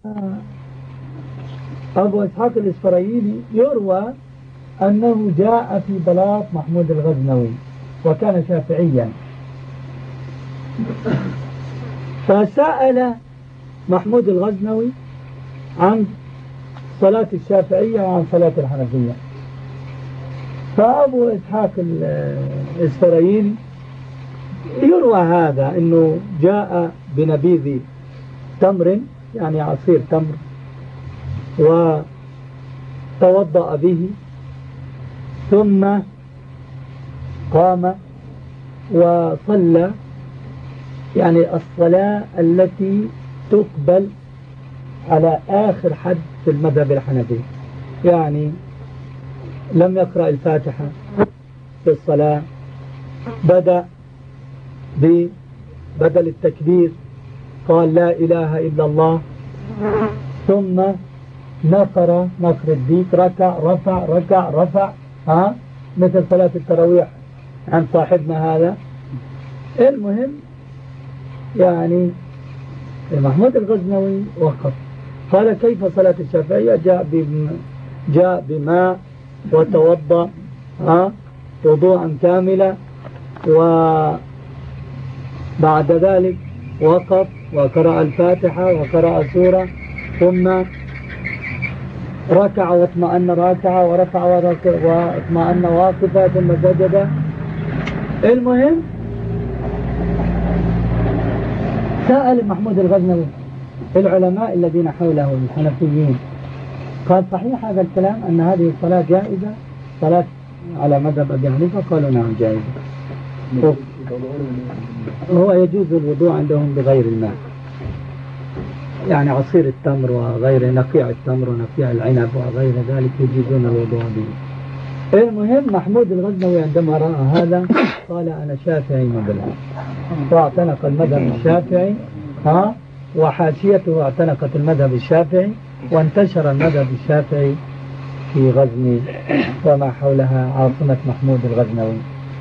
أبو إسحاق الإسفرايني يروى أنه جاء في بلاط محمود الغزنوي وكان شافعيا، فسأل محمود الغزنوي عن صلاة الشافعية وعن صلاة الحنفية، فأبو إسحاق الإسفرايني يروى هذا أنه جاء بنبيذ تمر، يعني عصير تمر، وتوضأ به ثم قام وصلى، يعني الصلاة التي تقبل على آخر حد في المذهب الحنفي، يعني لم يقرأ الفاتحة في الصلاة، بدأ بدل التكبير قال لا إله إلا الله، ثم نقر الديك، ركع رفع ركع رفع، مثل صلاة التراويح عن صاحبنا هذا. المهم يعني محمود الغزنوي وقف، قال كيف صلاة الشافعية؟ جاء بماء وتوضأ وضوءا كاملا، وبعد ذلك وقف وقرأ الفاتحة وقرأ سورة، ثم ركع واطمأن راكعا ورفع واطمأن واقفا ثم سجد. المهم سأل محمود الغزنوي العلماء الذين حوله الحنفيين، قال صحيح هذا الكلام أن هذه الصلاة جائزة، صلاة على مذهب أبي حنيفة؟ قالوا نعم جائزة. هو يجوز الوضوء عندهم بغير الماء، يعني عصير التمر وغير نقيع التمر ونقيع العنب وغير ذلك يجوزون الوضوء به. المهم محمود الغزنوي عندما رأى هذا قال أنا شافعي مبلغ، واعتنق المذهب الشافعي، وحاشيته اعتنقت المذهب الشافعي، وانتشر المذهب الشافعي في غزني وما حولها عاصمة محمود الغزنوي.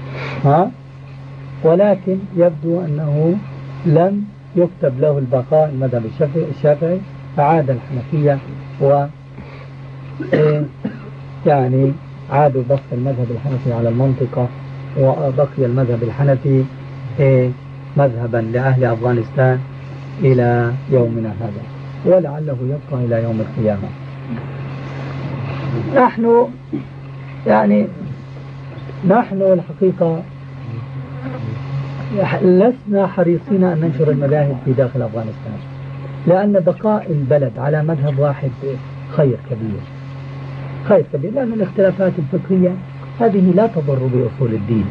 ولكن يبدو أنه لم يكتب له البقاء المذهب الشافعي، فعاد الحنفية يعني عادوا بسط المذهب الحنفي على المنطقة، وبقي المذهب الحنفي مذهبا لأهل أفغانستان إلى يومنا هذا، ولعله يبقى إلى يوم القيامة. نحن الحقيقة لسنا حريصين أن ننشر المذاهب في داخل أفغانستان، لأن بقاء البلد على مذهب واحد خير كبير، لأن الاختلافات الفكرية هذه لا تضر بأصول الدين،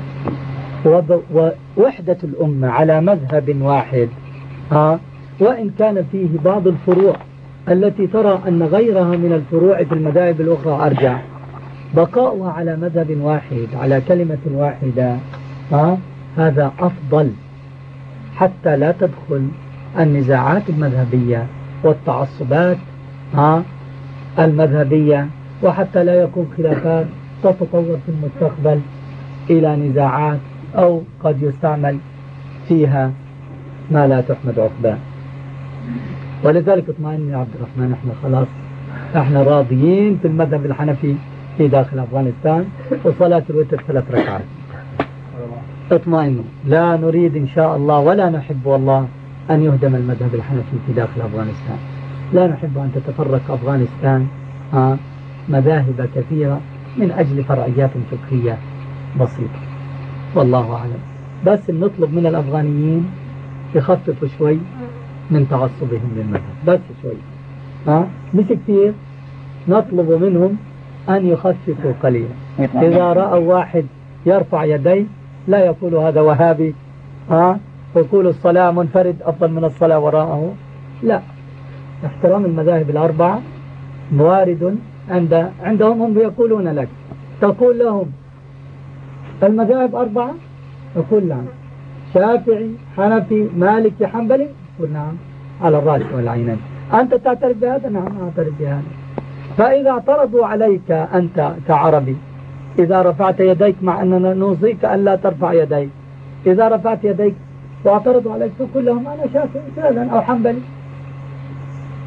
ووحدة الأمة على مذهب واحد وإن كان فيه بعض الفروع التي ترى أن غيرها من الفروع في المذاهب الأخرى أرجع، بقاؤها على مذهب واحد على كلمة واحدة هذا أفضل، حتى لا تدخل النزاعات المذهبية والتعصبات المذهبية، وحتى لا يكون خلافات تتطور في المستقبل إلى نزاعات أو قد يستعمل فيها ما لا تحمد عقباه. ولذلك اطمئن يا عبد الرحمن، احنا راضيين في المذهب الحنفي في داخل أفغانستان، وصلاة الوتر 3 ركعات. اطمئنوا، لا نريد إن شاء الله ولا نحب والله أن يهدم المذهب الحنفي في داخل أفغانستان، لا نحب أن تتفرق أفغانستان مذاهب كثيرة من أجل فرعيات فقهية بسيطة، والله أعلم. بس نطلب من الأفغانيين يخففوا شوي من تعصبهم للمذهب، بس شوي، مش كثير، نطلب منهم أن يخففوا قليلا. إذا رأوا واحد يرفع يديه لا يقول هذا وهابي، يقول الصلاة منفرد أفضل من الصلاة وراءه، لا، احترام المذاهب الأربعة وارد عندهم. هم يقولون لك، تقول لهم المذاهب 4، يقول نعم، شافعي حنفي مالكي حنبلي، يقول نعم على الرأس والعينين. أنت تعترف بهذا؟ نعم أعترف بهذا. فإذا اعترضوا عليك أنت كعربي، إذا رفعت يديك مع أننا نوصيك أن لا ترفع يديك، إذا رفعت يديك واعترضوا عليك فقل لهم أنا شافعي فعلا أو حنبلي،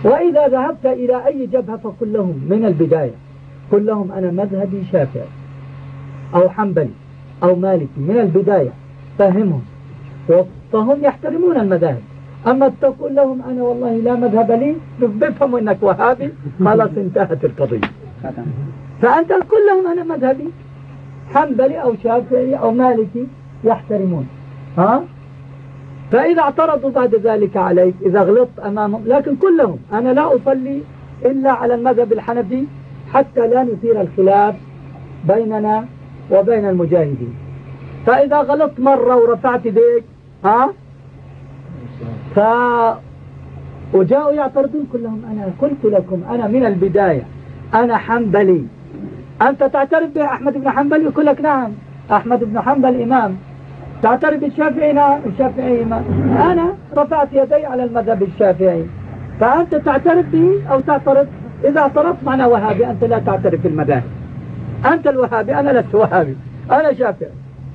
وإذا ذهبت إلى أي جبهة فقل لهم من البداية، قل لهم أنا مذهبي شافعي أو حنبلي أو مالكي من البداية، فهمهم فهم يحترمون المذاهب. أما تقول لهم أنا والله لا مذهب لي، بيفهموا أنك وهابي، خلاص انتهت القضية. فأنت قل لهم أنا مذهبي حنبلي أو شافعي أو مالكي، يحترمون. فإذا اعترضوا بعد ذلك عليك، إذا غلطت أمامهم، لكن قل لهم أنا لا أصلي إلا على المذهب الحنفي حتى لا نثير الخلاف بيننا وبين المجاهدين. فإذا غلطت مرة ورفعت يديك وجاءوا يعترضون، كلهم أنا قلت لكم أنا من البداية أنا حنبلي. أنت تعترف بأحمد بن حنبل؟ يقول لك نعم أحمد بن حنبل إمام. تعترف بالشافعي؟ نعم الشافعي إمام. أنا رفعت يدي على المذهب الشافعي، فأنت تعترف به أو تعترف؟ إذا اعترفت معنا وهابي، أنت لا تعترف بالمذاهب، أنت الوهابي، أنا لست وهابي، أنا شافعي.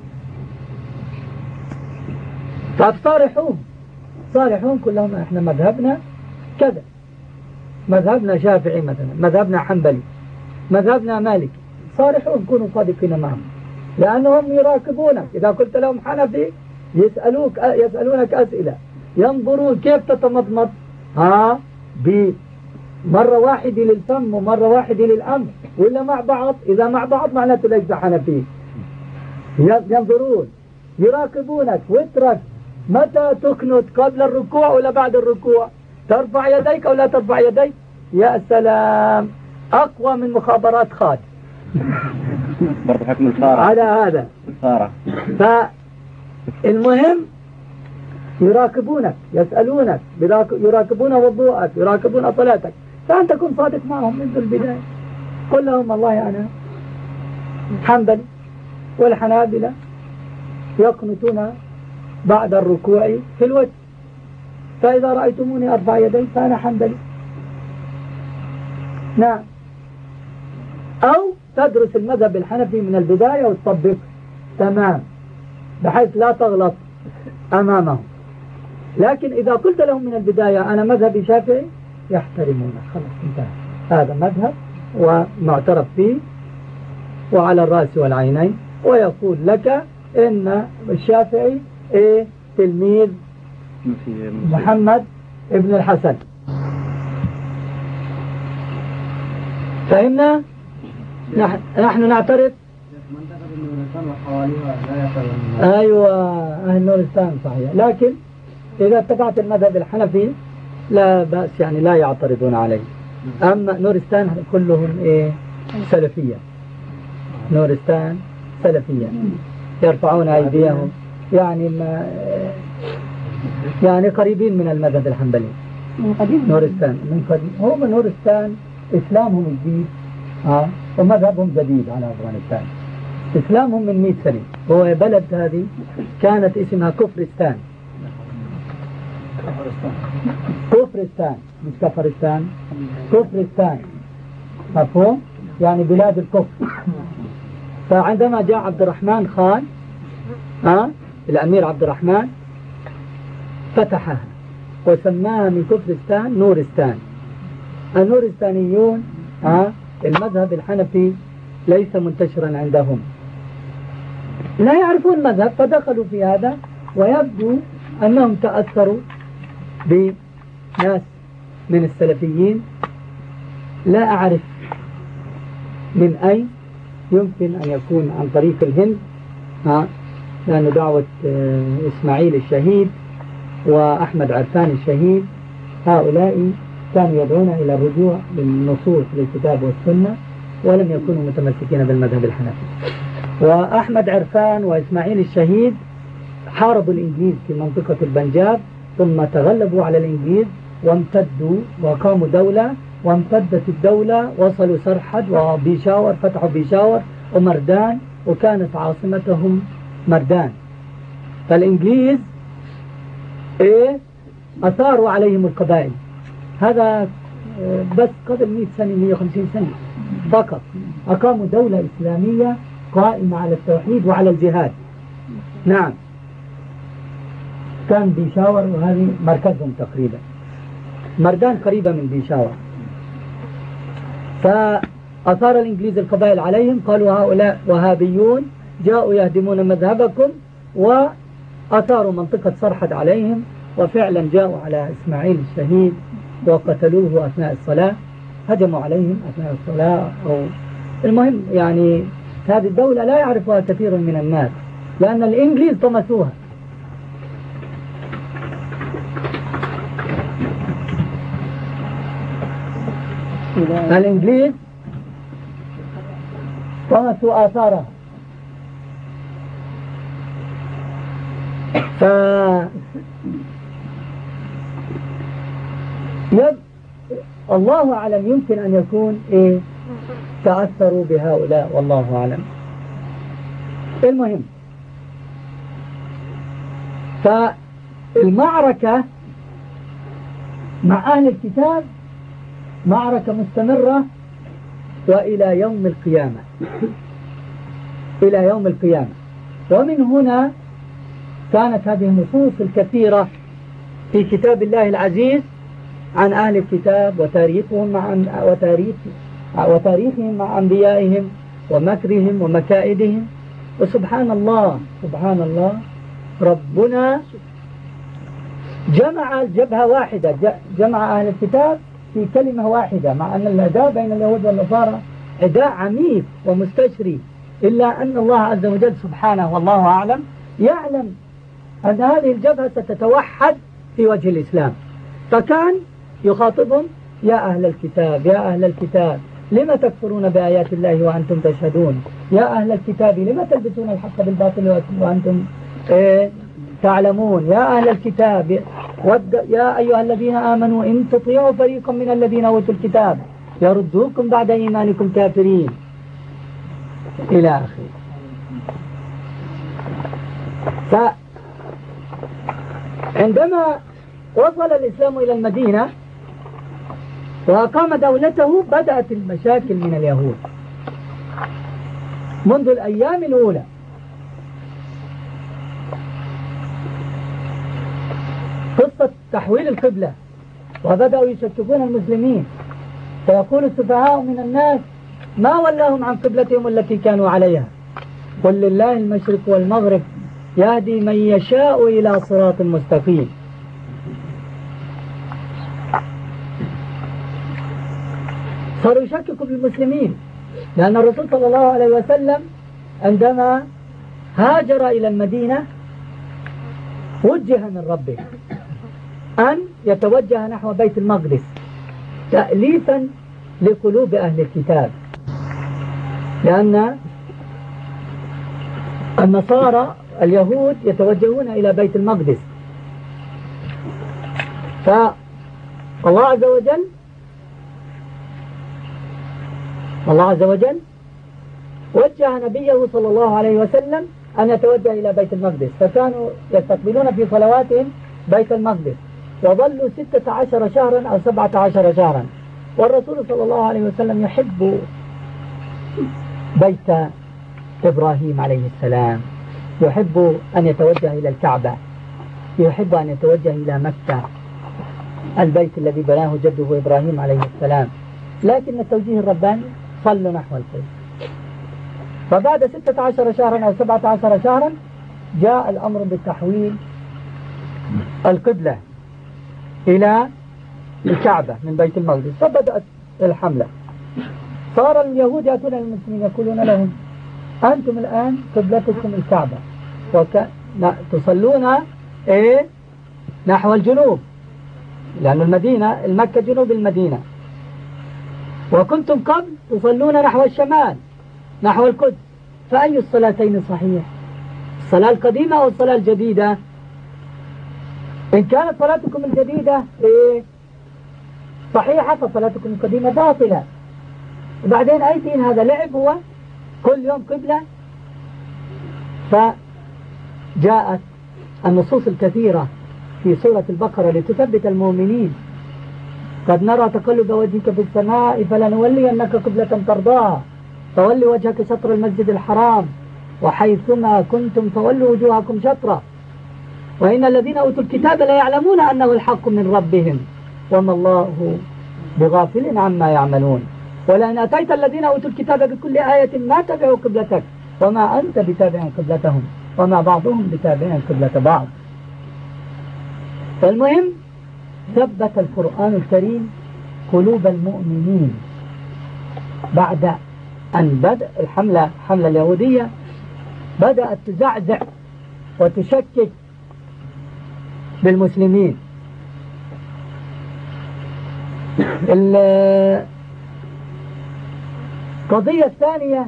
صارحون كلهم احنا مذهبنا كذا، مذهبنا شافعي مثلا، مذهبنا حنبلي، مذهبنا مالكي. صارحون، كونوا صادقين معهم، لأنهم يراقبونك. إذا قلت لهم حنفي يسألونك أسئلة، ينظرون كيف تتمضمض بمرة واحدة للفم ومرة واحدة للأنف، ولا مع بعض. إذا مع بعض معناته ليس حنفي. ينظرون يراقبونك، واترك متى تكنت، قبل الركوع ولا بعد الركوع، ترفع يديك أو لا ترفع يديك. يا سلام، أقوى من مخابرات خاد برضه حكم الفارة على هذا الفارة. فالمهم يراقبونك، يسألونك، يراقبون وضوءك، يراقبون صلاتك، فأنت كن صادق معهم منذ البداية. قل لهم والله أنا حنبلي، والحنابلة يقنطون بعد الركوع في الوجه، فإذا رأيتموني أرفع يدي فأنا حنبلي. نعم. أو تدرس المذهب الحنفي من البداية وتطبق تمام بحيث لا تغلط أمامهم. لكن إذا قلت لهم من البداية أنا مذهبي شافعي، يحترمونك، خلاص انتهى، هذا مذهب ومعترف فيه وعلى الرأس والعينين. ويقول لك إن الشافعي تلميذ محمد ابن الحسن. فهمنا؟ نحن نعترف. أيوة، أهل نورستان صحيح، لكن إذا اتبعت المذهب الحنفي لا بأس، يعني لا يعترضون عليه. أما نورستان كلهم سلفية، نورستان سلفية، يرفعون أيديهم، يعني قريبين من المذهب الحنبلي. نورستان من قديم، هم نورستان إسلامهم جديد ومذهبهم جديد على أفغانستان. إسلامهم من 100 سنة، هو بلد هذه كانت اسمها كفرستان. كفرستان مش كفرستان، كفرستان، مفهوم؟ يعني بلاد الكفر. فعندما جاء عبد الرحمن خان الأمير عبد الرحمن فتحها وسماها من كفرستان نورستان. النورستانيون المذهب الحنفي ليس منتشرا عندهم، لا يعرفون مذهب، فدخلوا في هذا، ويبدو أنهم تأثروا بناس من السلفيين، لا أعرف من أين، يمكن أن يكون عن طريق الهند، لأن دعوة إسماعيل الشهيد وأحمد عرفان الشهيد هؤلاء كانوا يدعون إلى الرجوع للنصوص للكتاب والسنة، ولم يكونوا متمسكين بالمذهب الحنفي. وأحمد عرفان وإسماعيل الشهيد حاربوا الإنجليز في منطقة البنجاب، ثم تغلبوا على الإنجليز وامتدوا وقاموا دولة، وامتدت الدولة، وصلوا سرحد وبيشاور، فتحوا بيشاور ومردان، وكانت عاصمتهم مردان. فالإنجليز أثاروا عليهم القبائل. هذا بس قبل 100 سنة 150 سنة فقط أقاموا دولة إسلامية قائمة على التوحيد وعلى الجهاد. نعم، كان بيشاور وهذه مركزهم تقريبا. مردان قريبة من بيشاور. فأثار الإنجليز القبائل عليهم، قالوا هؤلاء وهابيون جاءوا يهدمون مذهبكم، وأثاروا منطقة صرحد عليهم، وفعلا جاءوا على إسماعيل الشهيد وقتلوه أثناء الصلاة، هجموا عليهم أثناء الصلاة. أو المهم يعني هذه الدولة لا يعرفها كثير من الناس لأن الإنجليز طمسوها. الإنجليز طمسوا آثارها. الله أعلم، يمكن أن يكون تأثروا بهؤلاء، والله أعلم. المهم، فالمعركة مع أهل الكتاب معركة مستمرة وإلى يوم القيامة، إلى يوم القيامة. ومن هنا كانت هذه النصوص الكثيرة في كتاب الله العزيز عن أهل الكتاب وتاريخهم مع أنبيائهم ومكرهم ومكائدهم. وسبحان الله، سبحان الله، ربنا جمع الجبهة واحدة، جمع أهل الكتاب في كلمة واحدة، مع أن العداء بين اليهود والنصارى عداء عميق ومستشري، إلا أن الله عز وجل سبحانه والله أعلم يعلم أن هذه الجبهة ستتوحد في وجه الإسلام. فكان يخاطبهم: يا أهل الكتاب، يا أهل الكتاب، لما تكفرون بآيات الله وأنتم تشهدون؟ يا أهل الكتاب، لما تلبسون الحق بالباطل وأنتم تعلمون؟ يا أهل الكتاب، يا أيها الذين آمنوا إن تطيعوا فريقا من الذين أوتوا الكتاب يردوكم بعد إيمانكم كافرين، إلى آخره. فعندما وصل الإسلام إلى المدينة وأقام دولته، بدأت المشاكل من اليهود منذ الأيام الأولى. قصة تحويل القبلة، وبدأوا يشككون المسلمين، فيقول السفهاء من الناس: ما ولاهم عن قبلتهم التي كانوا عليها؟ قل لله المشرق والمغرب يهدي من يشاء إلى صراط مستقيم. صاروا يشككوا بالمسلمين، لأن الرسول صلى الله عليه وسلم عندما هاجر إلى المدينة وجه من ربه أن يتوجه نحو بيت المقدس تأليفا لقلوب أهل الكتاب، لأن النصارى اليهود يتوجهون إلى بيت المقدس. فالله عز وجل وجه نبيه صلى الله عليه وسلم أن يتوجه إلى بيت المقدس، فكانوا يستقبلون في صلواتهم بيت المقدس، وظلوا 16 شهرا أو 17 شهرا. والرسول صلى الله عليه وسلم يحب بيت إبراهيم عليه السلام، يحب أن يتوجه إلى الكعبة، يحب أن يتوجه إلى مكة، البيت الذي بناه جده إبراهيم عليه السلام. لكن التوجيه الرباني: صلوا نحو القبلة. فبعد 16 شهرا أو 17 شهرا جاء الأمر بتحويل القبلة إلى الكعبة من بيت المقدس، فبدأت الحملة. صار اليهود يأتون المسلمين يقولون لهم: أنتم الآن قبلتكم الكعبة، تصلون نحو الجنوب، لأن المكة جنوب المدينة، وكنتم قبل تصلون نحو الشمال نحو القدس، فأي الصلاتين صحيح؟ الصلاة القديمة أو الصلاة الجديدة؟ إن كانت صلاتكم الجديدة صحيحة فصلاتكم القديمة باطلة. وبعدين أي دين هذا؟ لعب هو؟ كل يوم قبلة. فجاءت النصوص الكثيرة في سورة البقرة لتثبت المؤمنين: قد نرى تقلب وجهك في السماء فلنولينك قبلة ترضاها فولي وجهك شطر المسجد الحرام وحيثما كنتم فولوا وجوهكم شطرة وإن الذين أوتوا الكتاب لا يعلمون أنه الحق من ربهم وما الله بغافل عما يعملون. ولئن أتيت الذين أوتوا الكتاب بكل آية ما تبعوا قبلتك وما أنت بتابع قبلتهم وما بعضهم بتابع قبلة بعض. فالمهم ثبت القرآن الكريم قلوب المؤمنين بعد أن بدأ الحملة اليهودية بدأت تزعزع وتشكك بالمسلمين. القضية الثانية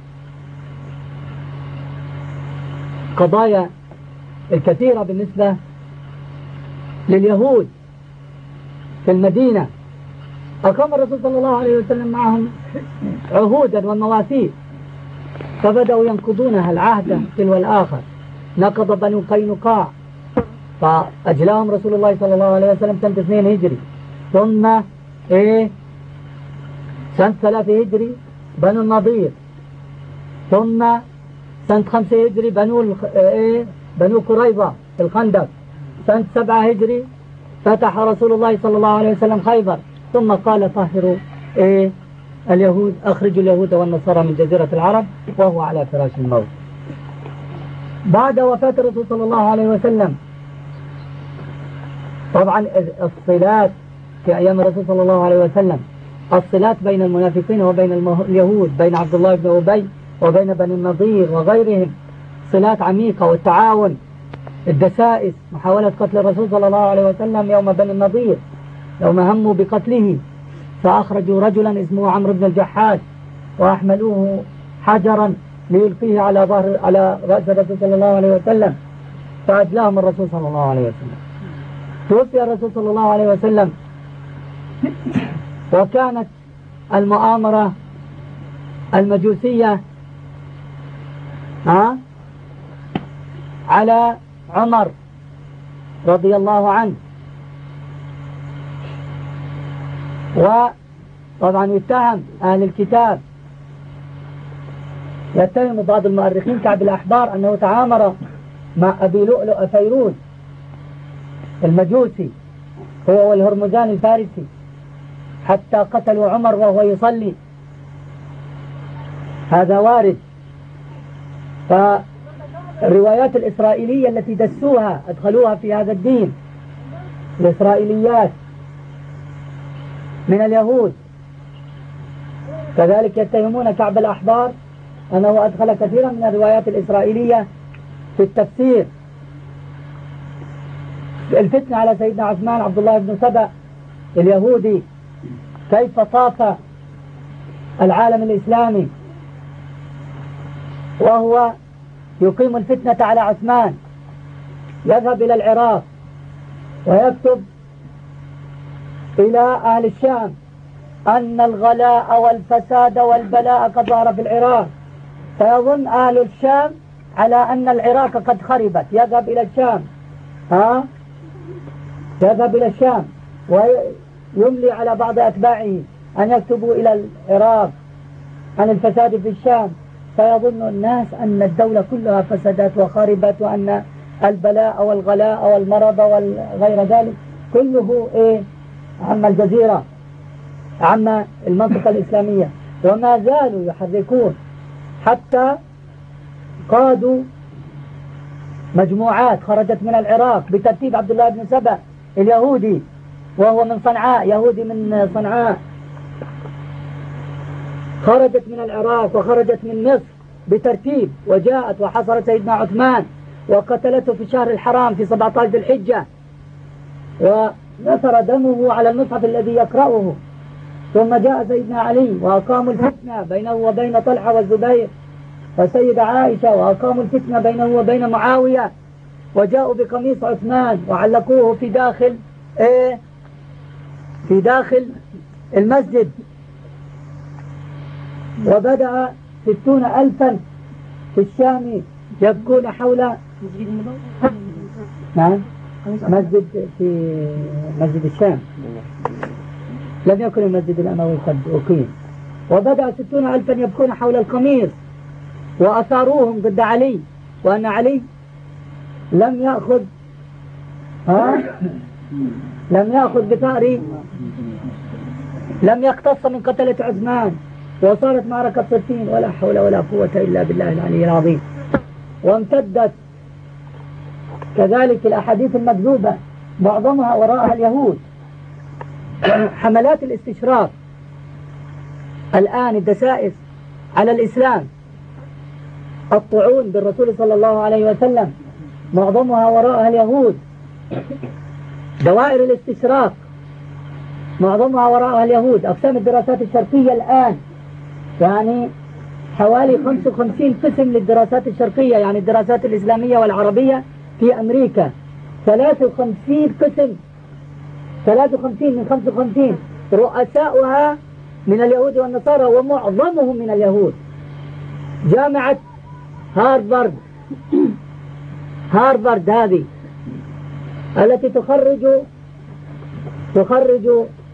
قضايا الكثيرة بالنسبة لليهود في المدينة. أقام الرسول صلى الله عليه وسلم معهم عهودا ومواثيق فبدأوا ينقضونها العهد تلو الآخر. نقض بنو قينقاع فأجلاهم رسول الله صلى الله عليه وسلم سنة 2 هجري، ثم سنة 3 هجري بنو النضير، ثم سنة 5 هجري بنو قريظة في الخندق، سنة 7 هجري فتح رسول الله صلى الله عليه وسلم خيبر، ثم قال طهروا اليهود، أخرجوا اليهود والنصارى من جزيرة العرب وهو على فراش الموت. بعد وفاة الرسول صلى الله عليه وسلم طبعا الصلات في أيام الرسول صلى الله عليه وسلم، الصلات بين المنافقين وبين اليهود، بين عبد الله بن أبي وبين بني النضير وغيرهم صلات عميقة، والتعاون، الدسائس، محاولة قتل الرسول صلى الله عليه وسلم يوم بني النضير، يوم هموا بقتله فأخرجوا رجلا اسمه عمرو بن الجحاش وأحملوه حجرا ليلقيه على رأس الرسول صلى الله عليه وسلم فأجلاهم الرسول صلى الله عليه وسلم. توفي الرسول صلى الله عليه وسلم وكانت المؤامرة المجوسية على عمر رضي الله عنه. وطبعا يتهم أهل الكتاب، يتهم بعض المؤرخين كعب الأحبار أنه تعامر مع أبي لؤلؤ فيروز المجوسي هو والهرمزان الفارسي حتى قتلوا عمر وهو يصلي، هذا وارد. فالروايات الإسرائيلية التي دسوها أدخلوها في هذا الدين، الإسرائيليات من اليهود كذلك يتهمون كعب الأحبار أنه أدخل كثيرا من الروايات الإسرائيلية في التفسير. الفتنة على سيدنا عثمان عبد الله بن سبأ اليهودي، كيف طاف العالم الإسلامي وهو يقيم الفتنة على عثمان، يذهب إلى العراق ويكتب إلى أهل الشام أن الغلاء والفساد والبلاء قد ظهر في العراق، فيظن أهل الشام على أن العراق قد خربت، يذهب إلى الشام يذهب إلى الشام ويملي على بعض أتباعه أن يكتبوا إلى العراق عن الفساد في الشام، فيظن الناس أن الدولة كلها فسدت وخربت وأن البلاء والغلاء والمرض وغير ذلك كله عم الجزيرة، عم المنطقة الإسلامية. وما زالوا يحركون حتى قادوا مجموعات خرجت من العراق بترتيب عبد الله بن سبأ اليهودي وهو من صنعاء، يهودي من صنعاء، خرجت من العراق وخرجت من مصر بترتيب وجاءت وحصرت سيدنا عثمان وقتلته في شهر الحرام في 17 ذي الحجة ونثر دمه على المصحف الذي يقرأه. ثم جاء سيدنا علي وأقاموا الفتنة بينه وبين طلحة والزبير وسيدة عائشة، وأقاموا الفتنة بينه وبين معاوية، وجاءوا بقميص عثمان وعلقوه في داخل المسجد، وبدأ 60,000 في الشام يبكون حول مسجد في مسجد الشام، لم يكن المسجد الأموي قد أقيم. وبدأ 60,000 يبكون حول القميص وأثاروهم ضد علي، وأن علي لم يأخذ لم يأخذ بثأر، لم يقتص من قتلة عثمان، وصارت معركة صفين، ولا حول ولا قوة إلا بالله العلي العظيم. وامتدت كذلك الأحاديث المكذوبة معظمها وراءها اليهود، حملات الاستشراق الآن، الدسائس على الإسلام، الطعون بالرسول صلى الله عليه وسلم معظمها وراءها اليهود، دوائر الاستشراق معظمها وراءها اليهود. أقسام الدراسات الشرقية الآن يعني حوالي 55 قسم للدراسات الشرقية، يعني الدراسات الإسلامية والعربية في أمريكا 53 قسم، 53 من 55، رؤساؤها من اليهود والنصارى ومعظمهم من اليهود. جامعة هارفارد هذه التي تخرج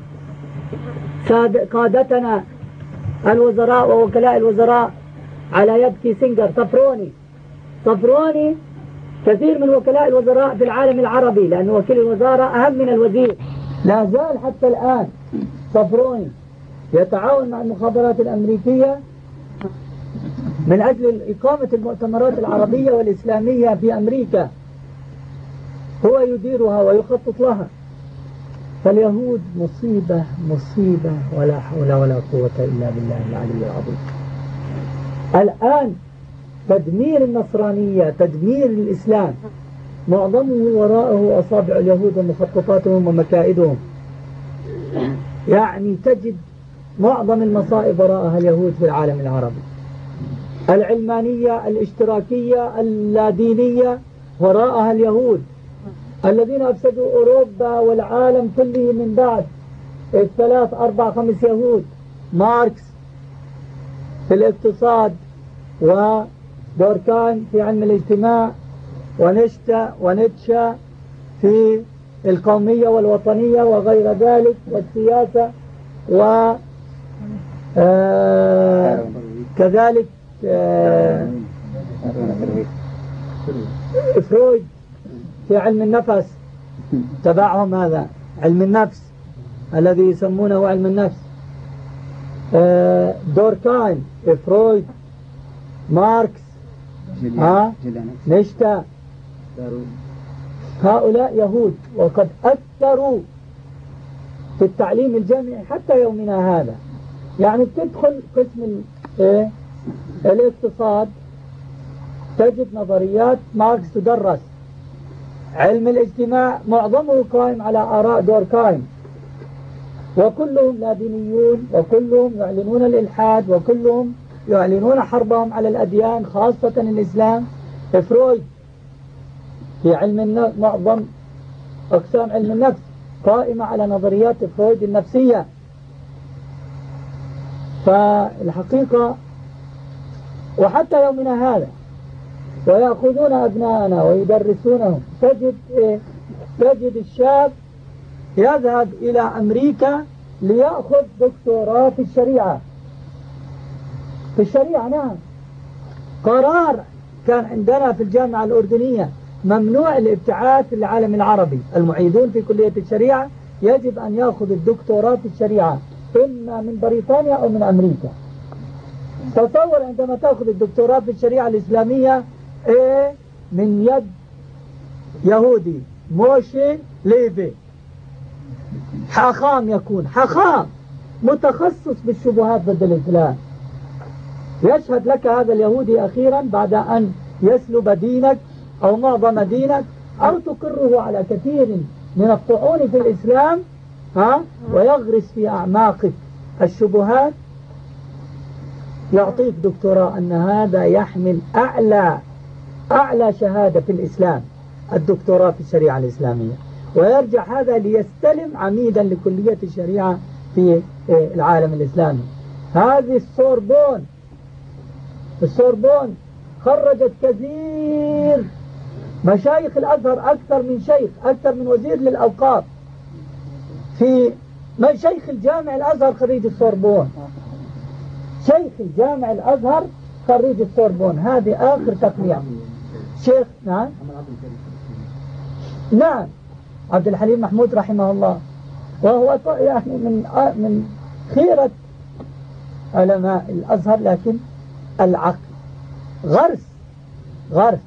قادتنا الوزراء ووكلاء الوزراء على يد كيسنجر، صفروني كثير من وكلاء الوزراء في العالم العربي، لأن وكيل الوزارة أهم من الوزير، لا زال حتى الآن صفروني يتعاون مع المخابرات الأمريكية من أجل إقامة المؤتمرات العربية والإسلامية في أمريكا، هو يديرها ويخطط لها. فاليهود مصيبة ولا حول ولا قوة إلا بالله العلي العظيم. الآن تدمير النصرانية، تدمير الإسلام، معظمه وراءه أصابع اليهود ومخططاتهم ومكائدهم. يعني تجد معظم المصائب وراءها اليهود في العالم العربي. العلمانية، الاشتراكية، اللادينية وراءها اليهود الذين أفسدوا أوروبا والعالم كله من بعد 3 4 5 يهود. ماركس في الاقتصاد، ودوركايم في علم الاجتماع، ونيتشه في القومية والوطنية وغير ذلك والسياسة، كذلك فرويد في علم النفس، تبعهم هذا علم النفس الذي يسمونه علم النفس. دوركايم، فرويد، ماركس، نيشتا، هؤلاء يهود، وقد أثروا في التعليم الجامعي حتى يومنا هذا. يعني بتدخل قسم الاقتصاد تجد نظريات ماركس تدرس. علم الاجتماع معظمه قائم على آراء دوركايم، وكلهم لادينيون، وكلهم يعلنون الإلحاد، وكلهم يعلنون حربهم على الأديان خاصة الإسلام. فرويد في علم معظم أقسام علم النفس قائمة على نظريات فرويد النفسية. فالحقيقة وحتى يومنا هذا ويأخذون أبناءنا ويدرسونهم، تجد الشاب يذهب إلى أمريكا ليأخذ دكتوراه في الشريعة. نعم، قرار كان عندنا في الجامعة الأردنية ممنوع الابتعاث في العالم العربي. المعيدون في كلية الشريعة يجب أن يأخذ الدكتوراه في الشريعة إما من بريطانيا أو من أمريكا. تصور عندما تأخذ الدكتوراه في الشريعة الإسلامية من يد يهودي، موشي ليفي، حاخام، يكون حاخام متخصص بالشبهات ضد الإسلام. يشهد لك هذا اليهودي أخيرا بعد أن يسلب دينك أو معظم دينك أو تقره على كثير من الطعون في الإسلام، ويغرس في أعماقك الشبهات، يعطيك دكتوراه أن هذا يحمل أعلى شهادة في الإسلام، الدكتوراه في الشريعة الإسلامية، ويرجع هذا ليستلم عميدا لكلية الشريعة في العالم الإسلامي. هذه السوربون خرجت كثير مشايخ الأزهر، أكثر من وزير للأوقاف، في شيخ الجامع الأزهر خريج السوربون، شيخ الجامع الأزهر خريج السوربون. هذه آخر تقنية. شيخ نعم عبد الحليم محمود رحمه الله، وهو يعني من خيرة علماء الأزهر، لكن العقل غرس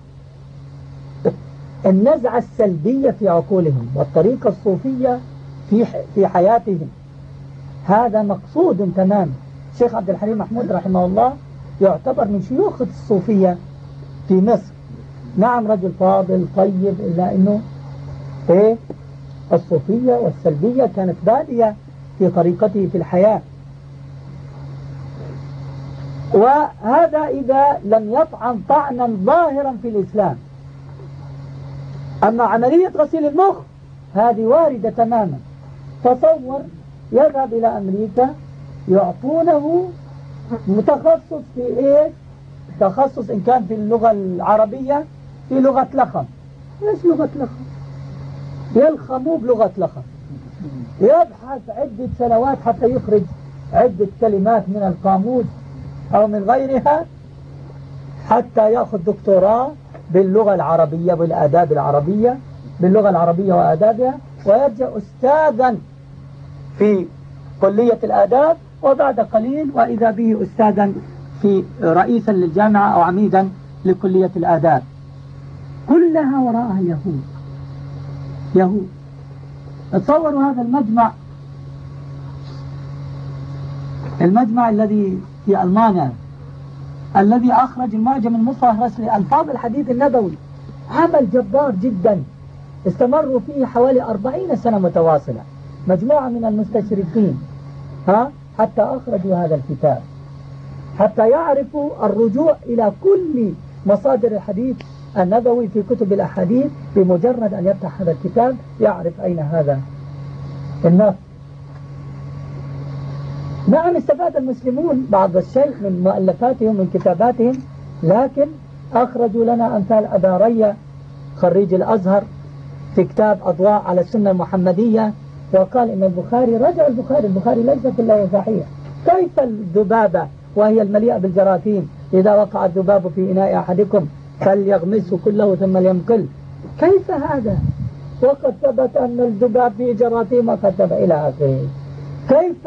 النزعة السلبية في عقولهم والطريقة الصوفية في حياتهم، هذا مقصود تماما. الشيخ عبد الحليم محمود رحمه الله يعتبر من شيوخ الصوفية في مصر. نعم رجل فاضل طيب، إلا أنه الصوفية والسلبية كانت بادية في طريقته في الحياة. وهذا إذا لم يطعن طعنا ظاهرا في الإسلام. أما عملية غسيل المخ هذه واردة تماما. تصور يذهب إلى أمريكا يعطونه متخصص في تخصص إن كان في اللغة العربية في لغة لخم. إيش لغة لخم؟ يلخموا بلغة لخم، يبحث عدة سنوات حتى يخرج عدة كلمات من القاموس أو من غيرها حتى يأخذ دكتوراه باللغة العربية والآداب العربية، باللغة العربية وآدابها، ويرجع أستاذا في كلية الآداب، وبعد قليل وإذا به أستاذا في رئيسا للجامعة أو عميدا لكلية الآداب. كلها وراءها يهود. تصوروا هذا المجمع الذي في ألمانيا الذي أخرج المعجم المفهرس لألفاظ الحديث النبوي، عمل جبار جدا، استمروا فيه حوالي 40 سنة متواصلة، مجموعة من المستشرقين حتى أخرجوا هذا الكتاب، حتى يعرفوا الرجوع إلى كل مصادر الحديث النبوي في كتب الأحاديث. بمجرد أن يفتح هذا الكتاب يعرف أين هذا النص. نعم استفاد المسلمون بعض الشيء من مؤلفاتهم من كتاباتهم، لكن أخرجوا لنا أمثال أبا ريا خريج الأزهر في كتاب أضواء على السنة المحمدية، وقال إن البخاري رجع البخاري ليس كله صحيح. كيف الذبابة وهي المليئة بالجراثيم إذا وقع الذباب في إناء أحدكم فليغمسه كله ثم لينقل؟ كيف هذا وقد ثبت أن الذباب فيه جراثيم وكتب إلى آخره؟ كيف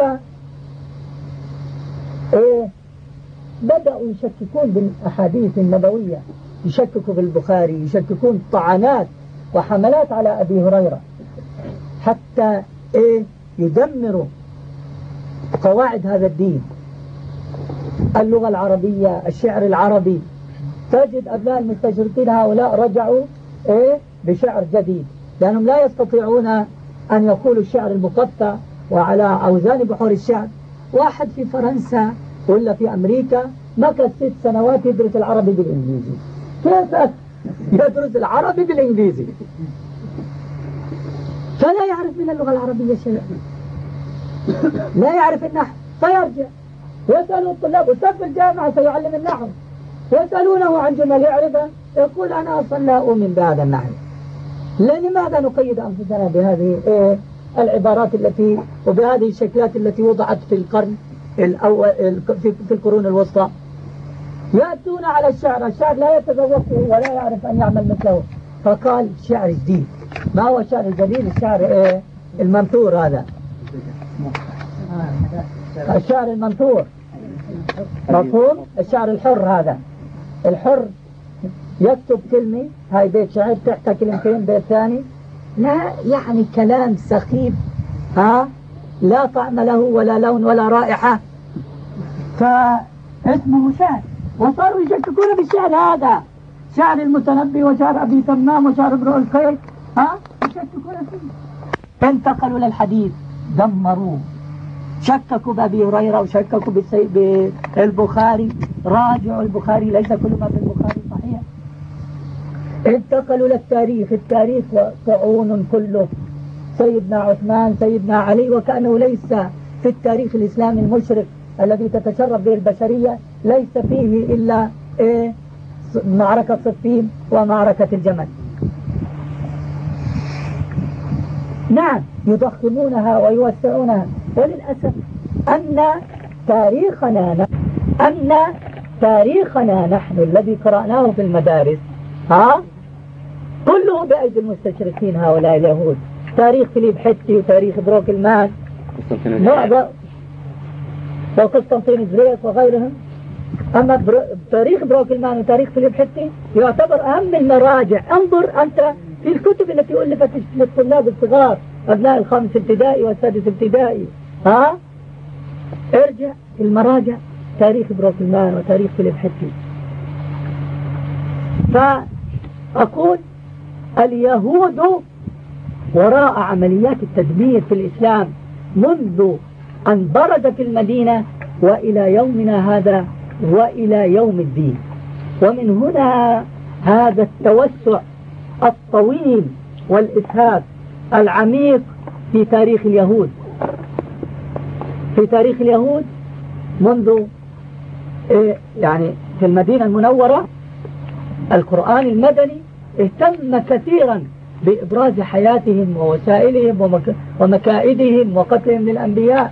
بدأوا يشككون بالأحاديث النبوية، يشككوا بالبخاري، يشككون طعنات وحملات على أبي هريرة حتى يدمروا قواعد هذا الدين. اللغة العربية، الشعر العربي، تجد أبناء المستشرقين هؤلاء رجعوا بشعر جديد، لأنهم لا يستطيعون أن يقولوا الشعر المقطع وعلى أوزان بحور الشعر. واحد في فرنسا ولا في أمريكا مكث 6 سنوات يدرس العربي بالإنجليزي. كيف يدرس العربي بالإنجليزي؟ فلا يعرف من اللغة العربية شيئا، لا يعرف النحو، فيرجع يسأل الطلاب، أستاذ في الجامعة سيعلم النحو، يسألونه عن جمل يعرفها يقول أنا أصلا لا أؤمن بهذا النحو. لماذا نقيد أنفسنا بهذه العبارات التي وبهذه الشكلات التي وضعت في القرن الأول في القرون الوسطى؟ يأتون على الشعر لا يتذوقه ولا يعرف أن يعمل مثله، فقال شعر جديد. ما هو الشعر الجديد؟ الشعر المنثور، هذا الشعر المنثور، مفهوم؟ الشعر الحر، هذا الحر يكتب كلمة هاي بيت شعر تحتها كلمتين بيت ثاني، لا يعني كلام سخيف لا طعم له ولا لون ولا رائحة، فاسمه شعر. وصاروا يشككون بالشعر هذا، شعر المتنبي وشعر أبي تمام وشعر امرؤ القيس يشككون فيه. انتقلوا للحديث دمروه، شككوا بأبي هريرة وشككوا بالبخاري. راجعوا البخاري، ليس كل ما في البخاري صحيح. انتقلوا للتاريخ، التاريخ طعون كله، سيدنا عثمان، سيدنا علي، وكأنه ليس في التاريخ الإسلامي المشرق الذي تتشرف به البشرية ليس فيه إلا معركة صفين ومعركة الجمل. نعم يضخمونها ويوسعونها، وللأسف أن تاريخنا نحن الذي قرأناه في المدارس كله بأيدي المستشرقين هؤلاء اليهود. تاريخ فيليب حتي وتاريخ بروكلمان وقسطنطين زريس وغيرهم. أما تاريخ بروكلمان وتاريخ فيليب حتي يعتبر أهم المراجع. انظر أنت في الكتب التي ألفت للطلاب الصغار أبناء الخامس ابتدائي والسادس ابتدائي، ارجع المراجع تاريخ بروكلمان وتاريخ فيليب حتي. فأقول اليهود وراء عمليات التدمير في الإسلام منذ أن برزت المدينة وإلى يومنا هذا وإلى يوم الدين. ومن هنا هذا التوسع الطويل والإسهاب العميق في تاريخ اليهود. في تاريخ اليهود منذ يعني في المدينة المنورة القرآن المدني اهتم كثيرا بإبراز حياتهم ووسائلهم ومكائدهم وقتلهم للأنبياء،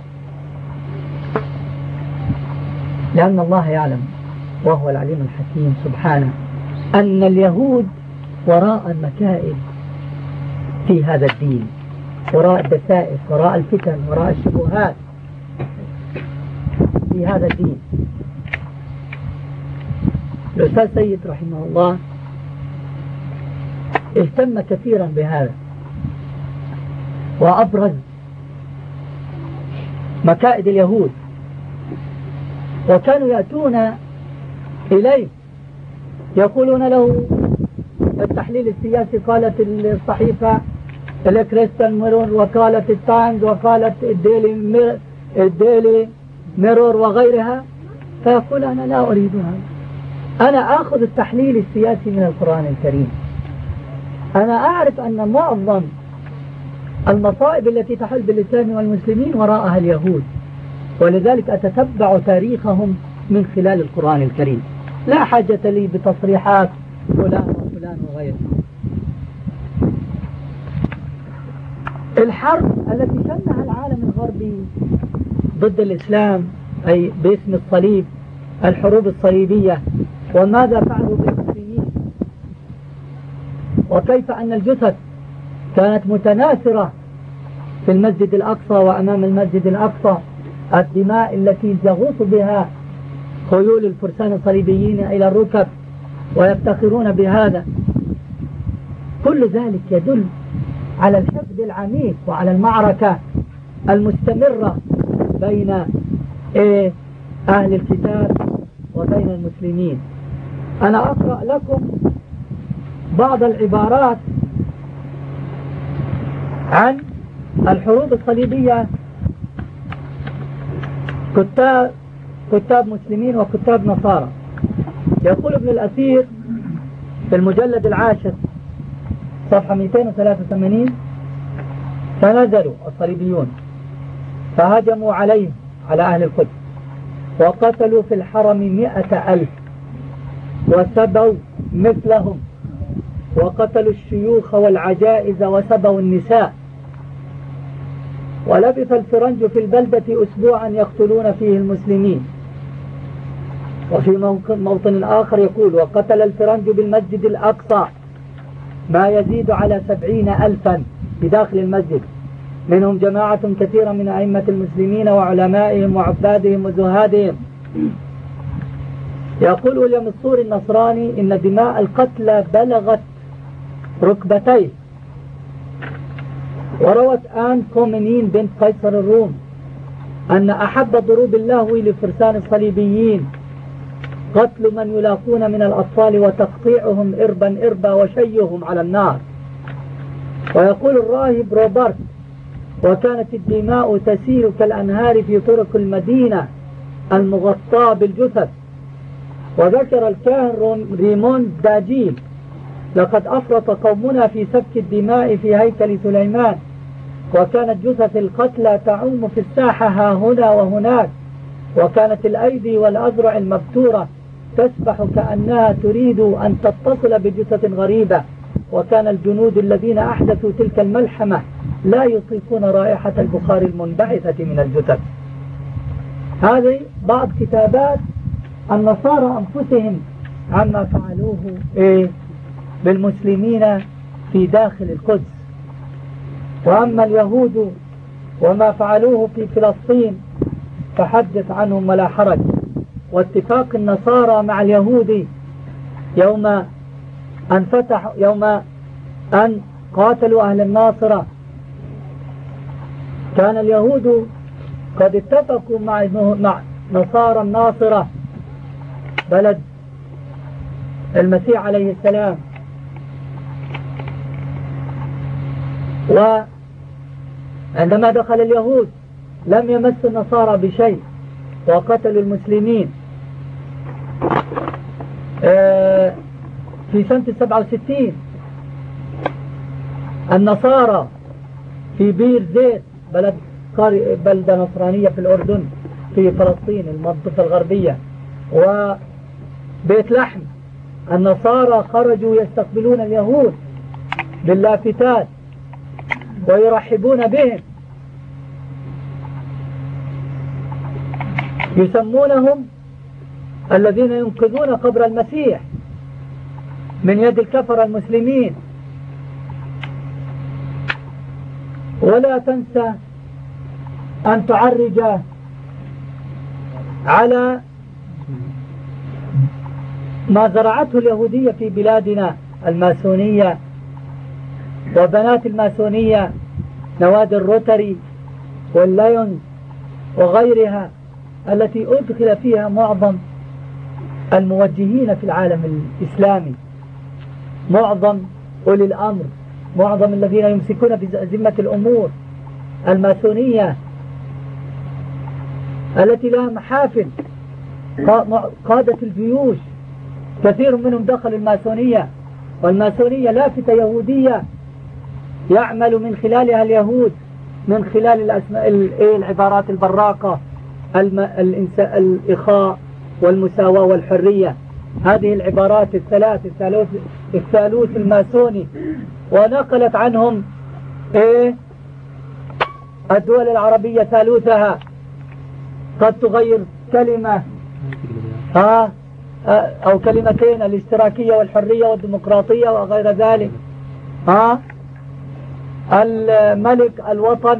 لأن الله يعلم وهو العليم الحكيم سبحانه أن اليهود وراء المكائد في هذا الدين، وراء الدسائس، وراء الفتن، وراء الشبهات في هذا الدين. الأستاذ سيد رحمه الله اهتم كثيرا بهذا وأبرز مكائد اليهود، وكانوا يأتون إليه يقولون له التحليل السياسي، قالت الصحيفة الكريستال ميرور وقالت التايمز وقالت الديلي ميرور وغيرها، فيقول أنا لا أريدها، أنا أخذ التحليل السياسي من القرآن الكريم. أنا أعرف أن معظم المصائب التي تحل بالإسلام والمسلمين وراءها اليهود، ولذلك أتتبع تاريخهم من خلال القرآن الكريم، لا حاجة لي بتصريحات فلان وفلان وغيره. الحرب التي شنها العالم الغربي ضد الإسلام أي باسم الصليب، الحروب الصليبية، وماذا فعلوا بالمسلمين، وكيف أن الجثث كانت متناثرة في المسجد الأقصى وأمام المسجد الأقصى، الدماء التي يغوص بها خيول الفرسان الصليبيين إلى الركب ويفتخرون بهذا. كل ذلك يدل على الحقد العميق وعلى المعركة المستمرة بين أهل الكتاب وبين المسلمين. أنا أقرأ لكم بعض العبارات عن الحروب الصليبية، كتاب مسلمين وكتاب نصارى. يقول ابن الأثير في المجلد العاشر صفحة 283: فنزلوا الصليبيون فهجموا عليهم على أهل القدس وقتلوا في الحرم 100,000 وسبوا مثلهم، وقتلوا الشيوخ والعجائز وسبوا النساء، ولبث الفرنج في البلدة أسبوعا يقتلون فيه المسلمين. وفي موطن آخر يقول: وقتل الفرنج بالمسجد الأقصى ما يزيد على 70,000 بداخل المسجد، منهم جماعة كثيرة من أئمة المسلمين وعلمائهم وعبادهم وزهادهم. يقول ويليام الصوري النصراني: إن دماء القتلى بلغت ركبتيه. وروت آن كومينين بنت قيصر الروم أن أحب ضروب اللهو لفرسان الصليبيين قتل من يلاقون من الأطفال وتقطيعهم إربا إربا وشيهم على النار. ويقول الراهب روبرت: وكانت الدماء تسيل كالأنهار في طرق المدينة المغطاة بالجثث. وذكر الكاهن ريموند داجيل: لقد أفرط قومنا في سفك الدماء في هيكل سليمان، وكانت جثث القتلى تعوم في الساحة ها هنا وهناك، وكانت الأيدي والأذرع المبتورة تسبح كأنها تريد أن تتصل بجثث غريبة، وكان الجنود الذين أحدثوا تلك الملحمة لا يطيقون رائحة البخار المنبعثة من الجثث. هذه بعض كتابات النصارى أنفسهم عما فعلوه بالمسلمين في داخل القدس. وأما اليهود وما فعلوه في فلسطين فحدث عنهم ولا حرج. واتفاق النصارى مع اليهود يوم أن قاتلوا أهل الناصرة، كان اليهود قد اتفقوا مع نصارى الناصرة بلد المسيح عليه السلام، وعندما دخل اليهود لم يمس النصارى بشيء وقتلوا المسلمين. في سنة 67 النصارى في بير زيت بلدة نصرانية في الأردن في فلسطين المنطقة الغربية وبيت لحم، النصارى خرجوا يستقبلون اليهود باللافتات ويرحبون بهم، يسمونهم الذين ينقذون قبر المسيح من يد الكفر المسلمين. ولا تنسى أن تعرج على ما زرعته اليهودية في بلادنا، الماسونية وبنات الماسونية، نوادي الروتري واللايونز وغيرها التي أدخل فيها معظم الموجهين في العالم الإسلامي، معظم أولي الأمر، معظم الذين يمسكون بزمة الأمور. الماسونية التي لها محافل، قادة الجيوش كثير منهم دخلوا الماسونية، والماسونية لافتة يهودية يعمل من خلالها اليهود من خلال العبارات البراقة، الإخاء والمساواة والحرية، هذه العبارات الثالوث الماسوني. ونقلت عنهم الدول العربية ثالوثها، قد تغير كلمة أو كلمتين، الاشتراكية والحرية والديمقراطية وغير ذلك. الملك الوطن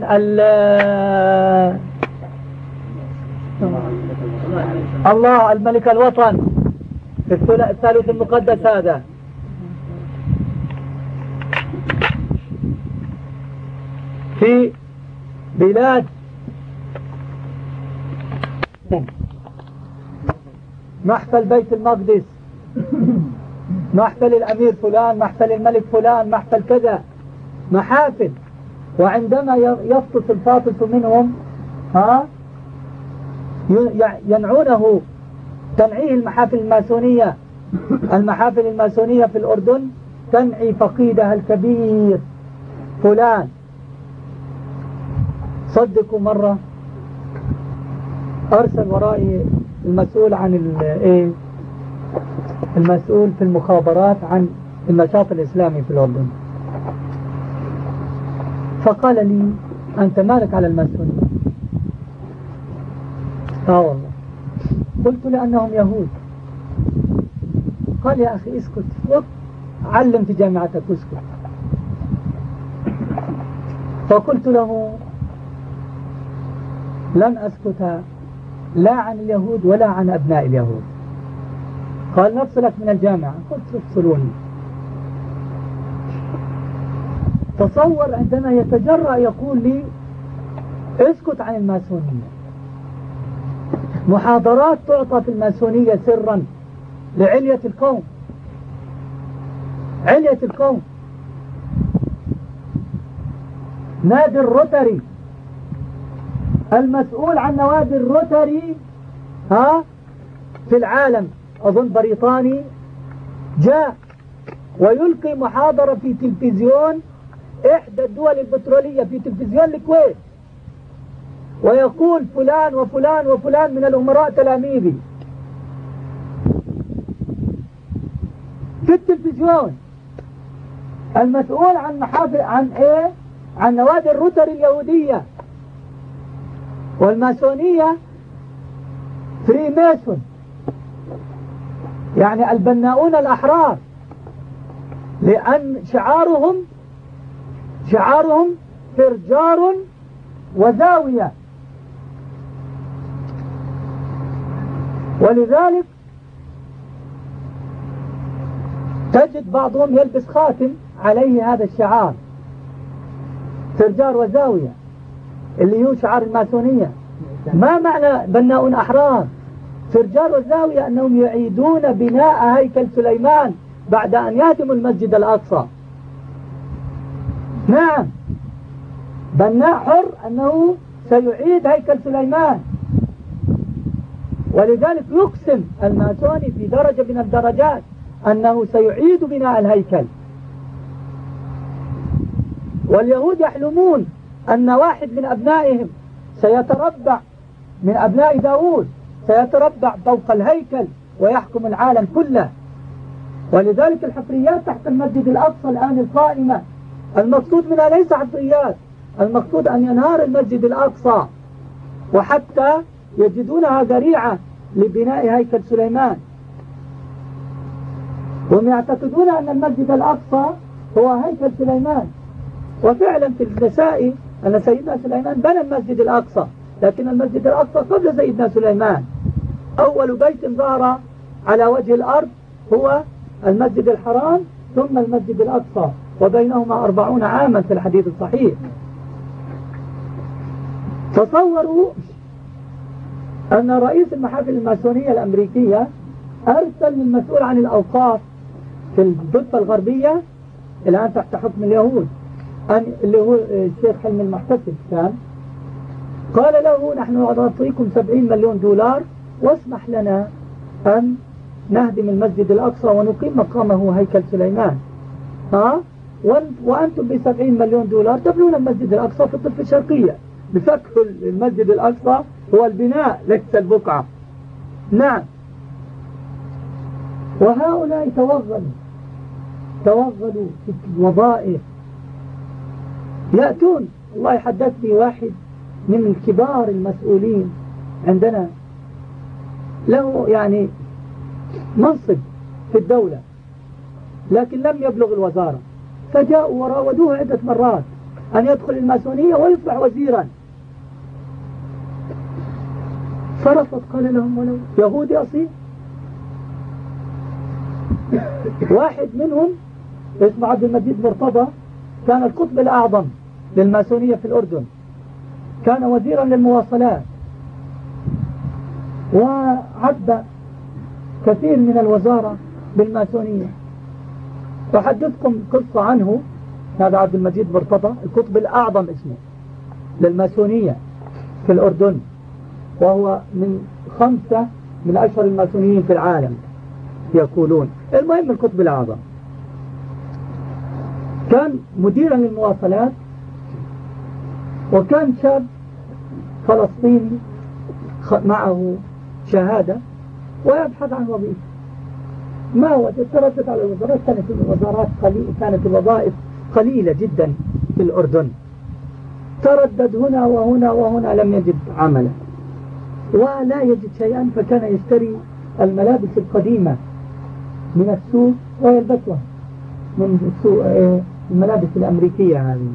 الله الملك الوطن الثالوث المقدس هذا. في بلاد محفل بيت المقدس، محفل الأمير فلان، محفل الملك فلان، محفل كذا، محافل. وعندما يفطس الفاطس منهم ينعونه تنعيه المحافل الماسونية. المحافل الماسونية في الأردن تنعي فقيدها الكبير فلان. صدقوا مرة أرسل ورائي المسؤول عن المسؤول في المخابرات عن النشاط الإسلامي في الأردن، فقال لي أنت مالك على الماسونية؟ والله. قلت لأنهم يهود. قال يا أخي اسكت، علم في جامعتك اسكت. فقلت له لن أسكت لا عن اليهود ولا عن أبناء اليهود. قال نفصلك من الجامعة. قلت افصلوني. تصور عندما يتجرأ يقول لي اسكت عن الماسونية. محاضرات تعطى في الماسونية سرا لعلية القوم، علية القوم. نادي الروتري، المسؤول عن نوادي الروتري في العالم أظن بريطاني، جاء ويلقي محاضرة في تلفزيون إحدى الدول البترولية، في تلفزيون الكويت، ويقول فلان وفلان وفلان من الأمراء تلاميذي في التلفزيون. المسؤول عن محافل عن نوادي الروتري اليهودية والماسونية فري ماسون، يعني البناؤون الأحرار، لأن شعارهم فرجار وزاوية. ولذلك تجد بعضهم يلبس خاتم عليه هذا الشعار فرجار وزاوية اللي هو شعار الماسونية. ما معنى بناء أحرار؟ فرجار وزاوية أنهم يعيدون بناء هيكل سليمان بعد أن يهدموا المسجد الأقصى. نعم، بناء حر أنه سيعيد هيكل سليمان. ولذلك يقسم الماسوني في درجة من الدرجات أنه سيعيد بناء الهيكل. واليهود يحلمون أن واحد من أبنائهم سيتربع من أبناء داود سيتربع فوق الهيكل ويحكم العالم كله. ولذلك الحفريات تحت المسجد الأقصى الآن القائمة المقصود منها ليس حفريات، المقصود أن ينهار المسجد الأقصى، وحتى يجدونها ذريعة لبناء هيكل سليمان. وهم يعتقدون أن المسجد الأقصى هو هيكل سليمان. وفعلا في النساء أن سيدنا سليمان بنى المسجد الأقصى، لكن المسجد الأقصى قبل سيدنا سليمان. أول بيت ظهر على وجه الأرض هو المسجد الحرام ثم المسجد الأقصى، وبينهما 40 عاما في الحديث الصحيح. تصوروا أن رئيس المحافل الماسونية الأمريكية أرسل للمسؤول عن الأوقاف في الضفة الغربية الآن تحت حكم اليهود اللي هو الشيخ حلمي المحتسب كان، قال له نحن نعطيكم 70 مليون دولار واسمح لنا أن نهدم المسجد الأقصى ونقيم مقامه هيكل سليمان. وأنتم ب70 مليون دولار تبنون المسجد الأقصى في الضفة الشرقية. بفكر المسجد الأقصى هو البناء ليس البقعة. نعم. وهؤلاء توغلوا في الوظائف. يأتون، الله يحدثني واحد من كبار المسؤولين عندنا له يعني منصب في الدولة لكن لم يبلغ الوزارة، فجاءوا وراودوه عدة مرات أن يدخل الماسونية ويصبح وزيرا، فرفض. قال لهم ولو يهودي أصيل. واحد منهم اسمه عبد المجيد مرتضى كان القطب الأعظم للماسونية في الأردن، كان وزيرا للمواصلات وعد كثير من الوزارة بالماسونية. أحدثكم قصة عنه. هذا عبد المجيد مرتضى القطب الأعظم اسمه للماسونية في الأردن، وهو من 5 من أشهر الماسونيين في العالم يقولون. المهم القطب الأعظم كان مديرا للمواصلات، وكان شاب فلسطيني معه شهادة ويبحث عن وظيفة. ما وجد، تردد على الوزارات، كانت الوظائف قليلة جدا في الأردن. تردد هنا وهنا وهنا لم يجد عملا ولا يجد شيئا، فكان يشتري الملابس القديمة من السوق ويلبسها من السوق، الملابس الأمريكية هذه.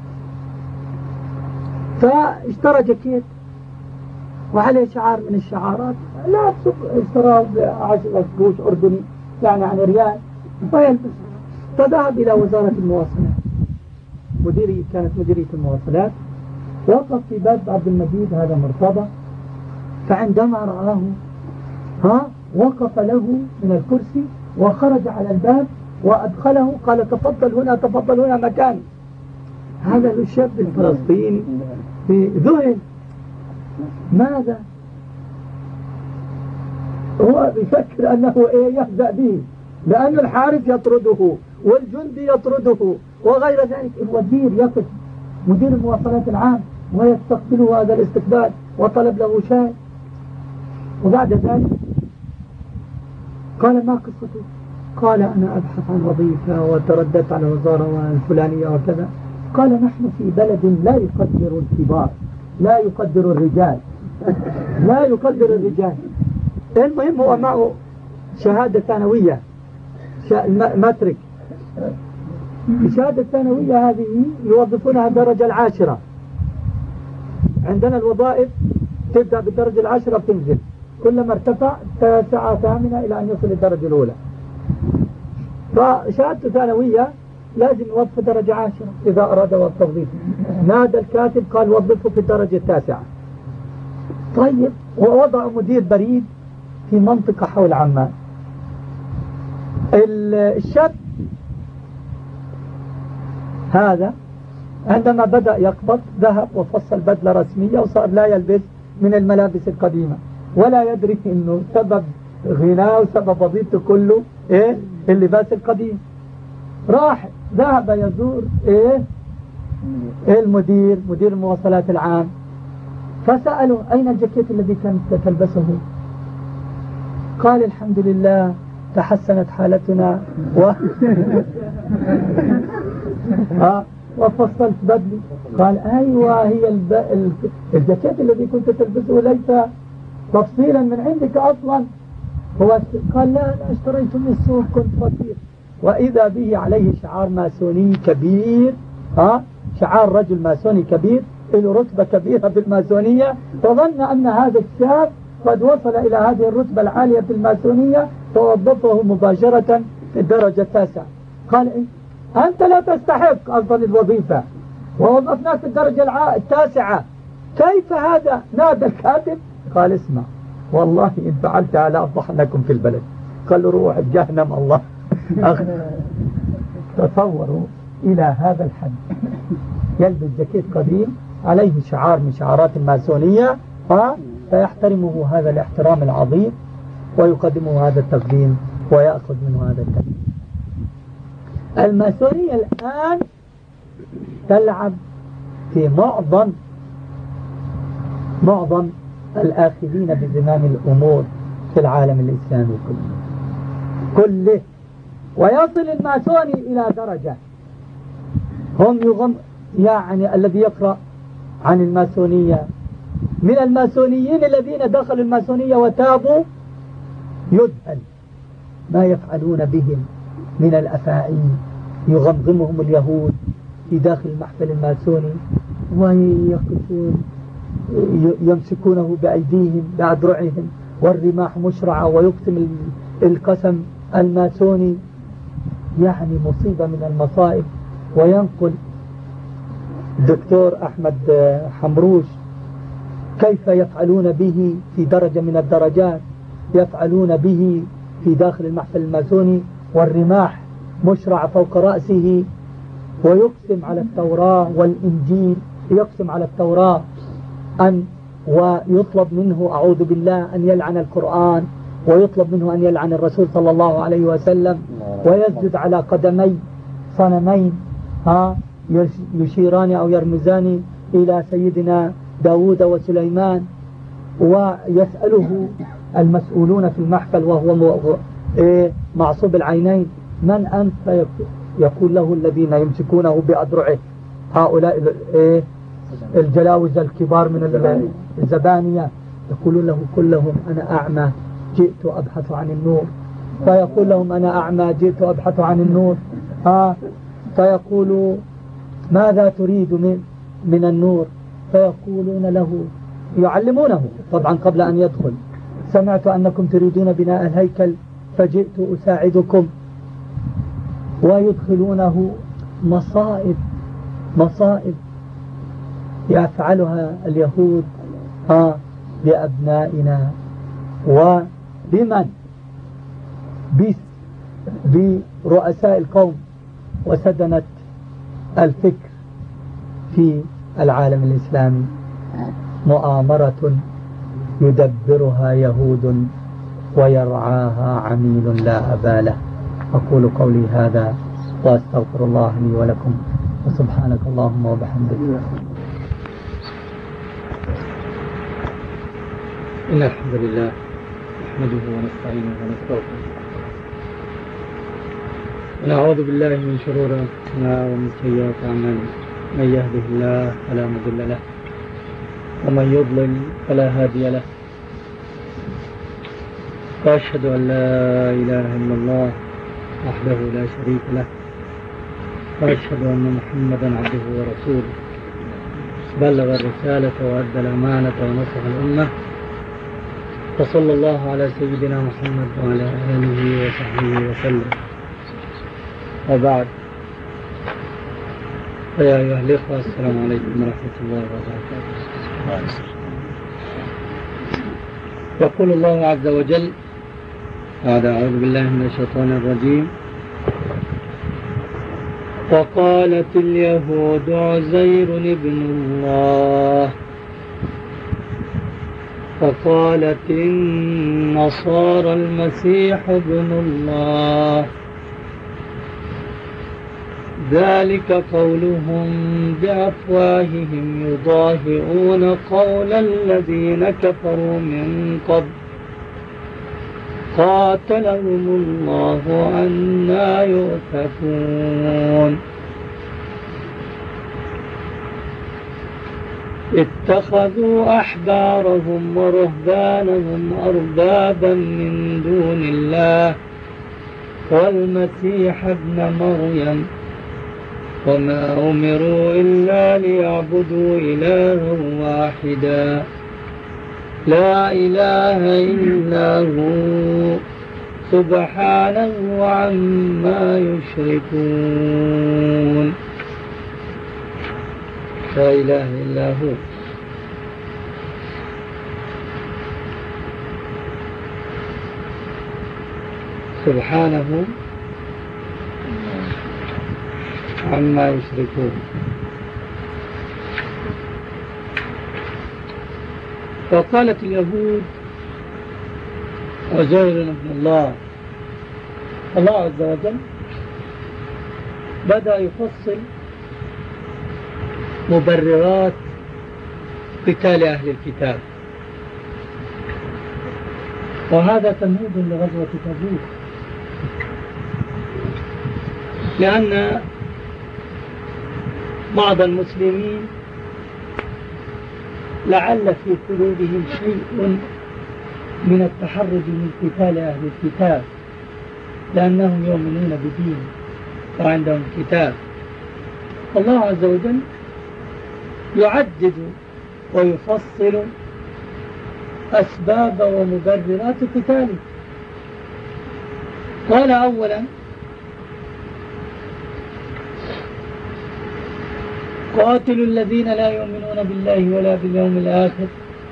فاشترى جاكيت وعليه شعار من الشعارات، لا اشتراه ب10 قروش أردني يعني عن ريال ويلبس. فذهب إلى وزارة المواصلات، كانت مديرية المواصلات، وقف في باب عبد المجيد هذا مرتضى، فعندما رآه وقف له من الكرسي وخرج على الباب وأدخله، قال تفضل هنا تفضل هنا مكان. هذا الشاب الفلسطيني ذهل. ماذا؟ هو يفكر أنه يهزأ به، لأن الحارس يطرده والجندي يطرده وغير ذلك. الوزير يقف مدير المواصلات العام ويستقبله هذا الاستقبال وطلب له شاي. وبعد ذلك قال ما قصته؟ قال أنا أبحث عن وظيفة وترددت على وزارة الفلانية وكذا. قال نحن في بلد لا يقدر الكبار، لا يقدر الرجال، لا يقدر الرجال. المهم هو معه شهادة ثانوية ماتريك، الشهادة الثانوية هذه يوظفونها الدرجة العاشرة. عندنا الوظائف تبدأ بالدرجة العاشرة بتنزل كلما ارتفع 9 8 إلى أن يصل الدرجة الأولى. فشهادة ثانوية لازم يوظف درجة 10 إذا أراد التوظيف. نادى الكاتب قال وظفه في الدرجة 9. طيب، ووضع مدير بريد في منطقة حول عمان. الشاب هذا عندما بدأ يقبض ذهب وفصل بدلة رسمية وصار لا يلبس من الملابس القديمة، ولا يدرك انه سبب غناه وسبب وظيفته كله اللباس القديم. راح ذهب يزور مدير المواصلات العام، فسأله أين الجاكيت الذي كانت تلبسه؟ قال الحمد لله تحسنت حالتنا وفصلت بدلي. قال أيوة، هي الجاكيت الذي كنت تلبسه ليس تفصيلا من عندك أصلا. قال لا، أنا اشتريته من السوق، كنت فقير. وإذا به عليه شعار ماسوني كبير، شعار رجل ماسوني كبير له رتبة كبيرة بالماسونية، فظن أن هذا الشاب قد وصل إلى هذه الرتبة العالية في الماسونية، فوظفه مباشرة في الدرجة 9. قال إيه؟ أنت لا تستحق أفضل الوظيفة ووظفناك في الدرجة 9، كيف هذا؟ نادى الكاتب قال اسمع، والله إن فعلتها لأفضحنكم في البلد. قال له روح جهنم الله. تصوروا إلى هذا الحد، يلبس جاكيت قديم عليه شعار من شعارات الماسونية، فيحترمه هذا الاحترام العظيم ويقدمه هذا التقديم ويأخذ منه هذا التقديم. الماسونية الآن تلعب في معظم الآخذين بزمام الأمور في العالم الإسلامي كله. ويصل الماسوني إلى درجة هم يعني الذي يقرأ عن الماسونية من الماسونيين الذين دخلوا الماسونية وتابوا يذهل ما يفعلون بهم من الأفاعيل. يغمغمهم اليهود في داخل المحفل الماسوني ويقفون يمسكونه بأيديهم بأذرعهم والرماح مشرعة ويقسم القسم الماسوني، يعني مصيبة من المصائب. وينقل الدكتور أحمد حمروش كيف يفعلون به في درجة من الدرجات، يفعلون به في داخل المحفل الماسوني والرماح مشرعة فوق رأسه، ويقسم على التوراة والإنجيل، يقسم على التوراة ويطلب منه أعوذ بالله أن يلعن القرآن، ويطلب منه أن يلعن الرسول صلى الله عليه وسلم، ويسجد على قدمي صنمين يشيران أو يرمزان إلى سيدنا داود وسليمان. ويسأله المسؤولون في المحفل وهو معصوب العينين من أنت؟ يقول له الذين يمسكونه بأذرعه هؤلاء الجلاوز الكبار من الزبانية، يقولون له كلهم أنا أعمى جئت أبحث عن النور. فيقول لهم أنا أعمى جئت أبحث عن النور. فيقول ماذا تريد من النور؟ فيقولون له يعلمونه طبعا قبل أن يدخل سمعت أنكم تريدون بناء الهيكل فجئت أساعدكم. ويدخلونه مصائب يفعلها اليهود بأبنائنا وبمن برؤساء القوم وسدنة الفكر في العالم الإسلامي. مؤامرة يدبرها يهود ويرعاها عميل لا أبا له. أقول قولي هذا وأستغفر الله لي ولكم وسبحانك اللهم وبحمدك. إن الحمد لله نحمده ونستعينه ونستغفره ونعوذ بالله من شرور أنفسنا ومن سيئات أعمالنا، من يهده الله فلا مضل له ومن يضلل فلا هادي له، وأشهد أن لا إله إلا الله وحده لا شريك له، وأشهد أن محمدا عبده ورسوله بلغ الرسالة وأدى الأمانة ونصح الأمة، وصلى الله على سيدنا محمد وعلى آله وصحبه وسلم. وبعد، فيا أيها الإخوة، السلام عليكم ورحمة الله وبركاته. يقول الله عز وجل بعد أعوذ بالله من الشيطان الرجيم: وقالت اليهود عزير ابن الله، وقالت النصارى المسيح ابن الله، ذلك قولهم بأفواههم يضاهئون قول الذين كفروا من قبل قاتلهم الله أنى يؤفكون. اتخذوا أحبارهم ورهبانهم أربابا من دون الله والمسيح ابن مريم، وما أمروا إلا ليعبدوا إلها واحدا لا إله إلا هو سبحانه عما يشركون. لا إله إلا هو. سبحانه عما يشركون. وقالت اليهود عزير ابن الله. الله عز وجل بدأ يفصل مبررات قتال أهل الكتاب، وهذا تمهيد لغزوة تبوك، لأن بعض المسلمين لعل في قلوبهم شيء من التحرج من قتال أهل الكتاب، لأنهم يؤمنون بدين وعندهم كتاب. الله عز وجل يعدد ويفصل أسباب ومبررات قتاله. قال أولا: قاتلوا الذين لا يؤمنون بالله ولا باليوم الآخر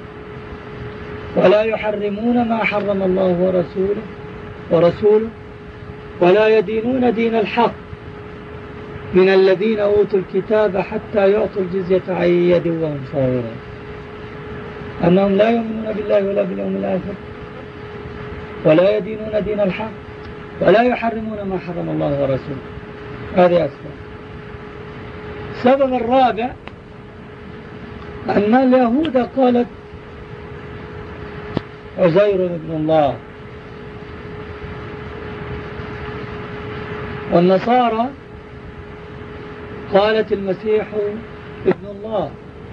ولا يحرمون ما حرم الله ورسوله ولا يدينون دين الحق من الذين أوتوا الكتاب حتى يعطوا الجزية عن يد وهم صاغرون. أنهم لا يؤمنون بالله ولا باليوم الآخر ولا يدينون دين الحق ولا يحرمون ما حرم الله ورسوله. هذه أسباب. السبب الرابع أن اليهود قالت عزير ابن الله، والنصارى قالت المسيح ابن الله.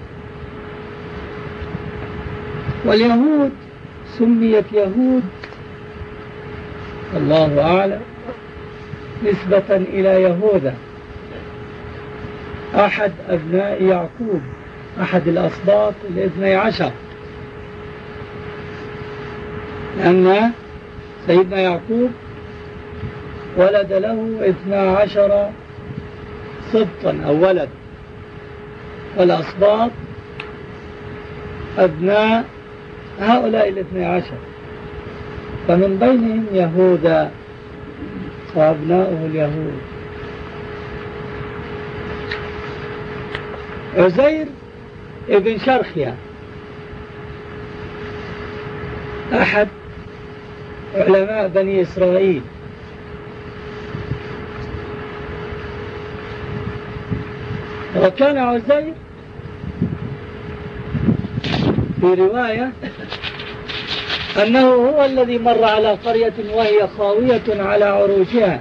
واليهود سميت يهود الله أعلم نسبة إلى يهوذا أحد أبناء يعقوب، أحد الأسباط 12، لأن سيدنا يعقوب ولد له 12 سبطا أو ولد، والأسباط أبناء هؤلاء 12، فمن بينهم يهوذا وأبناؤه اليهود. عزير ابن شرخيا أحد علماء بني إسرائيل، وكان عزير في رواية أنه هو الذي مر على قرية وهي خاوية على عروشها،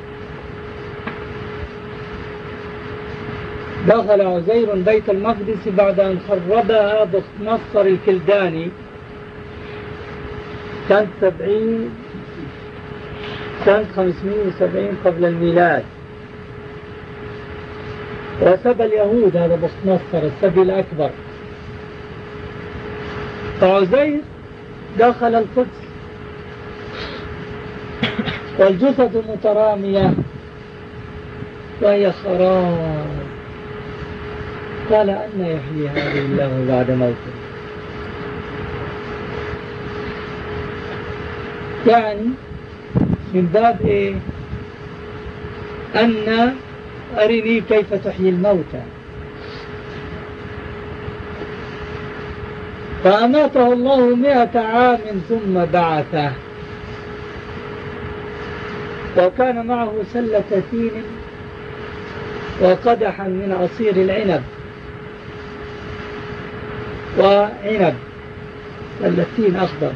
دخل عزير بيت المقدس بعد أن خربها بختنصر الكلداني سنة 570 قبل الميلاد، وسبى اليهود، هذا بختنصر السبي الأكبر. فعزير دخل القدس والجثث مترامية وهي خراب. قال أن يحيي هذه الله بعد موته؟ يعني من باب إيه؟ أن أرني كيف تحيي الموتى. فأماته الله 100 عام ثم بعثه، وكان معه سلة تين وقدحا من عصير العنب وعنب، سلتين أخضر.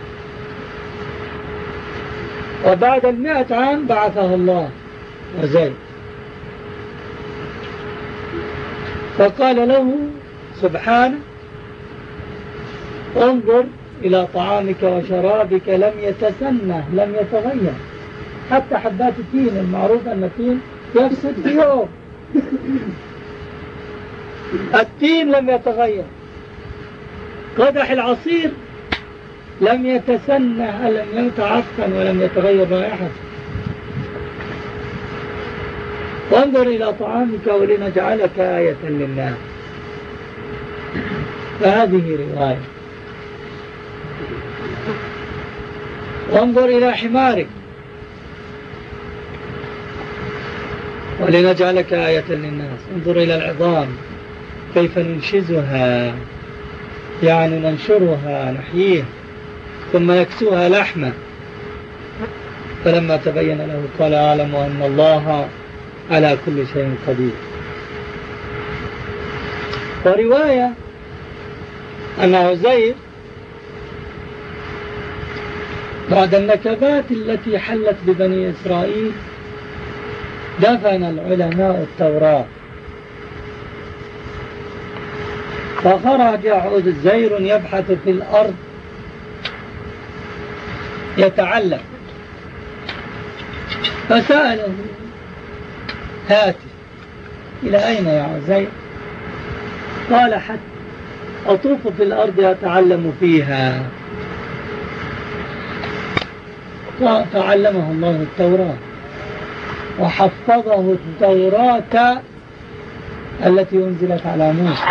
وبعد 100 عام بعثه الله وزيد، فقال له سبحانه: انظر إلى طعامك وشرابك لم يتسنه، لم يتغير. حتى حبات التين المعروف أن التين يفسد في يوم، التين لم يتغير. قدح العصير لم يتسنه، لم يتعفن ولم يتغير رائحته. وانظر إلى طعامك ولنجعلك آية للناس. فهذه رواية. وانظر إلى حمارك ولنجعلك آية للناس. انظر إلى العظام كيف ننشزها، يعني ننشرها نحييها ثم نكسوها لحمة. فلما تبين له قال: أعلم أن الله على كل شيء قدير. ورواية أن عزير بعد النكبات التي حلت ببني إسرائيل دفن العلماء التوراة، فخرج عزير يبحث في الأرض يتعلم، فسأله: هاتي، إلى أين يا عزير؟ قال: حتى أطوف في الأرض أتعلم فيها. فعلمه الله التوراة وحفظه التوراة التي أنزلت على موسى،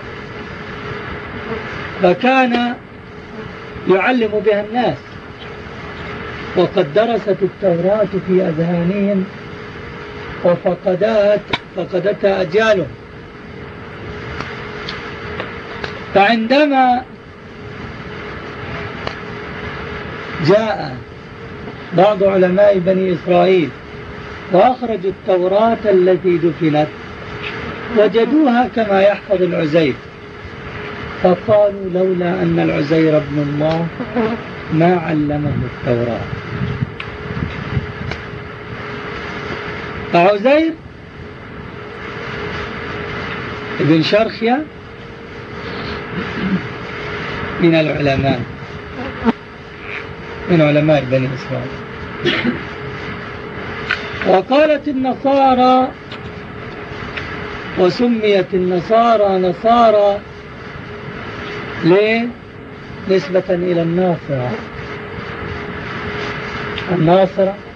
فكان يعلم بها الناس، وقد درست التوراة في أذهانهم وفقدتها أجيالهم. فعندما جاء بعض علماء بني إسرائيل وأخرجوا التوراة التي دفنت وجدوها كما يحفظ العزير، فقالوا: لولا أن العزير ابن الله ما علمه التوراة. فعزير ابن شرخيا من العلماء، من علماء بني إسرائيل. وقالت النصارى، وسميت النصارى نصارى ليه؟ نسبة إلى الناصرة. الناصرة